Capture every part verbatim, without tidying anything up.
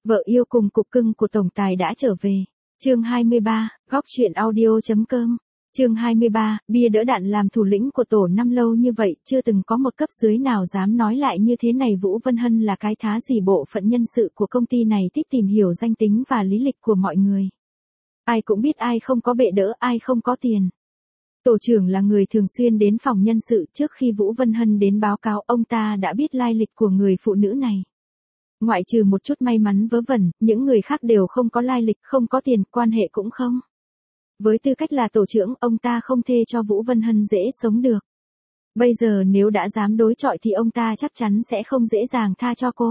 Vợ yêu cùng cục cưng của tổng tài đã trở về. Chương hai mươi ba, góc chuyện audio.com. Chương hai mươi ba, bia đỡ đạn làm thủ lĩnh của tổ năm lâu như vậy, chưa từng có một cấp dưới nào dám nói lại như thế này. Vũ Vân Hân là cái thá gì bộ phận nhân sự của công ty này thích tìm hiểu danh tính và lý lịch của mọi người. Ai cũng biết ai không có bệ đỡ, ai không có tiền. Tổ trưởng là người thường xuyên đến phòng nhân sự. Trước khi Vũ Vân Hân đến báo cáo, ông ta đã biết lai lịch của người phụ nữ này. Ngoại trừ một chút may mắn vớ vẩn, những người khác đều không có lai lịch, không có tiền, quan hệ cũng không. Với tư cách là tổ trưởng, ông ta không thê cho Vũ Vân Hân dễ sống được. Bây giờ nếu đã dám đối chọi thì ông ta chắc chắn sẽ không dễ dàng tha cho cô.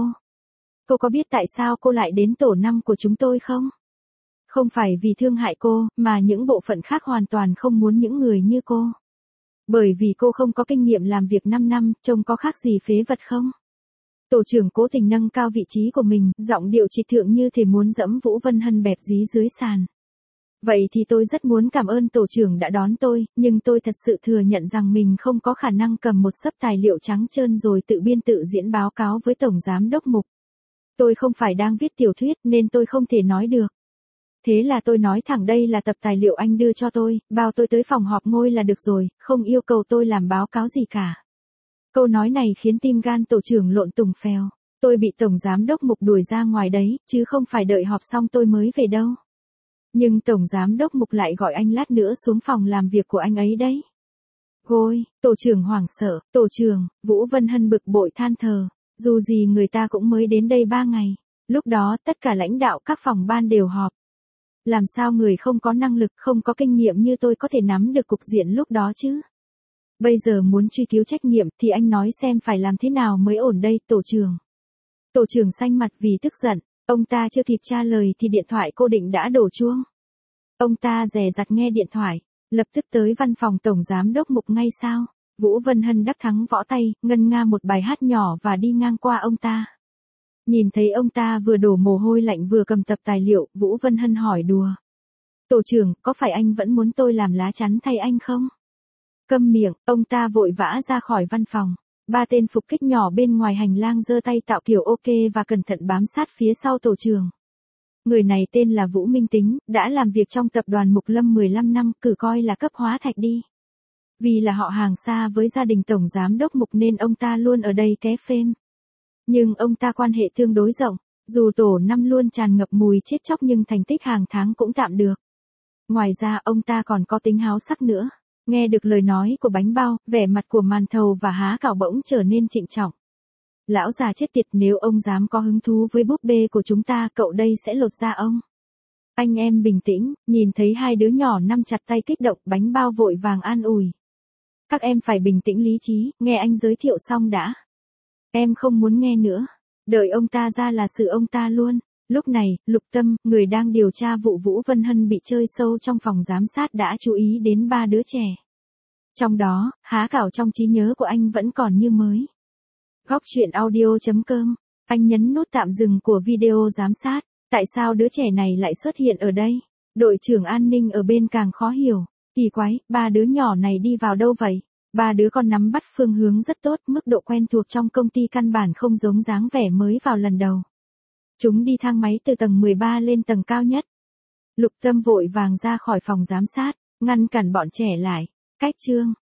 Cô có biết tại sao cô lại đến tổ năm của chúng tôi không? Không phải vì thương hại cô, mà những bộ phận khác hoàn toàn không muốn những người như cô. Bởi vì cô không có kinh nghiệm làm việc năm năm, trông có khác gì phế vật không? Tổ trưởng cố tình nâng cao vị trí của mình, giọng điệu trịch thượng như thể muốn dẫm Vũ Vân Hân bẹp dí dưới sàn. Vậy thì tôi rất muốn cảm ơn tổ trưởng đã đón tôi, nhưng tôi thật sự thừa nhận rằng mình không có khả năng cầm một xấp tài liệu trắng trơn rồi tự biên tự diễn báo cáo với tổng giám đốc Mục. Tôi không phải đang viết tiểu thuyết nên tôi không thể nói được. Thế là tôi nói thẳng đây là tập tài liệu anh đưa cho tôi, bao tôi tới phòng họp ngôi là được rồi, không yêu cầu tôi làm báo cáo gì cả. Câu nói này khiến tim gan tổ trưởng lộn tùng phèo. Tôi bị tổng giám đốc Mục đuổi ra ngoài đấy, chứ không phải đợi họp xong tôi mới về đâu. Nhưng tổng giám đốc Mục lại gọi anh lát nữa xuống phòng làm việc của anh ấy đấy. Gôi, tổ trưởng hoảng sợ, tổ trưởng, Vũ Vân Hân bực bội than thờ, dù gì người ta cũng mới đến đây ba ngày. Lúc đó tất cả lãnh đạo các phòng ban đều họp. Làm sao người không có năng lực, không có kinh nghiệm như tôi có thể nắm được cục diện lúc đó chứ? Bây giờ muốn truy cứu trách nhiệm thì anh nói xem phải làm thế nào mới ổn đây, tổ trưởng. Tổ trưởng xanh mặt vì tức giận, ông ta chưa kịp trả lời thì điện thoại cô định đã đổ chuông. Ông ta dè dặt nghe điện thoại, lập tức tới văn phòng tổng giám đốc Mục ngay sao. Vũ Vân Hân đắc thắng võ tay, ngân nga một bài hát nhỏ và đi ngang qua ông ta. Nhìn thấy ông ta vừa đổ mồ hôi lạnh vừa cầm tập tài liệu, Vũ Vân Hân hỏi đùa. Tổ trưởng, có phải anh vẫn muốn tôi làm lá chắn thay anh không? Câm miệng, ông ta vội vã ra khỏi văn phòng. Ba tên phục kích nhỏ bên ngoài hành lang giơ tay tạo kiểu ok và cẩn thận bám sát phía sau tổ trưởng. Người này tên là Vũ Minh Tính, đã làm việc trong tập đoàn Mục Lâm mười lăm năm, cử coi là cấp hóa thạch đi. Vì là họ hàng xa với gia đình tổng giám đốc Mục nên ông ta luôn ở đây ké phêm. Nhưng ông ta quan hệ tương đối rộng, dù tổ năm luôn tràn ngập mùi chết chóc nhưng thành tích hàng tháng cũng tạm được. Ngoài ra ông ta còn có tính háo sắc nữa. Nghe được lời nói của bánh bao, vẻ mặt của màn thầu và há cảo bỗng trở nên trịnh trọng. Lão già chết tiệt, nếu ông dám có hứng thú với búp bê của chúng ta, cậu đây sẽ lột da ông. Anh em bình tĩnh, nhìn thấy hai đứa nhỏ nắm chặt tay kích động, bánh bao vội vàng an ủi. Các em phải bình tĩnh lý trí, nghe anh giới thiệu xong đã. Em không muốn nghe nữa. Đợi ông ta ra là xử ông ta luôn. Lúc này, Lục Tâm, người đang điều tra vụ Vũ Vân Hân bị chơi sâu trong phòng giám sát đã chú ý đến ba đứa trẻ. Trong đó, há cảo trong trí nhớ của anh vẫn còn như mới. Góc chuyện audio.com. Anh nhấn nút tạm dừng của video giám sát. Tại sao đứa trẻ này lại xuất hiện ở đây? Đội trưởng an ninh ở bên càng khó hiểu. Kỳ quái, ba đứa nhỏ này đi vào đâu vậy? Ba đứa con nắm bắt phương hướng rất tốt, mức độ quen thuộc trong công ty căn bản không giống dáng vẻ mới vào lần đầu. Chúng đi thang máy từ tầng mười ba lên tầng cao nhất. Lục Tâm vội vàng ra khỏi phòng giám sát, ngăn cản bọn trẻ lại. Cách chương.